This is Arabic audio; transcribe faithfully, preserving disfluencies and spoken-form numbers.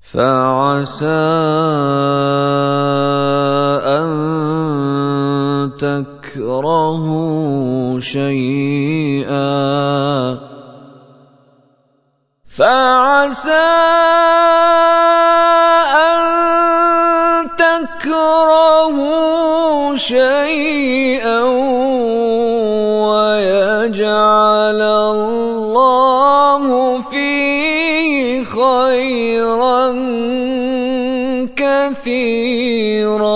فعسى أن تكرهوا شيئا فعسى أن تكرهوا شيئا ويجعل الله فيه خيرا كثيرا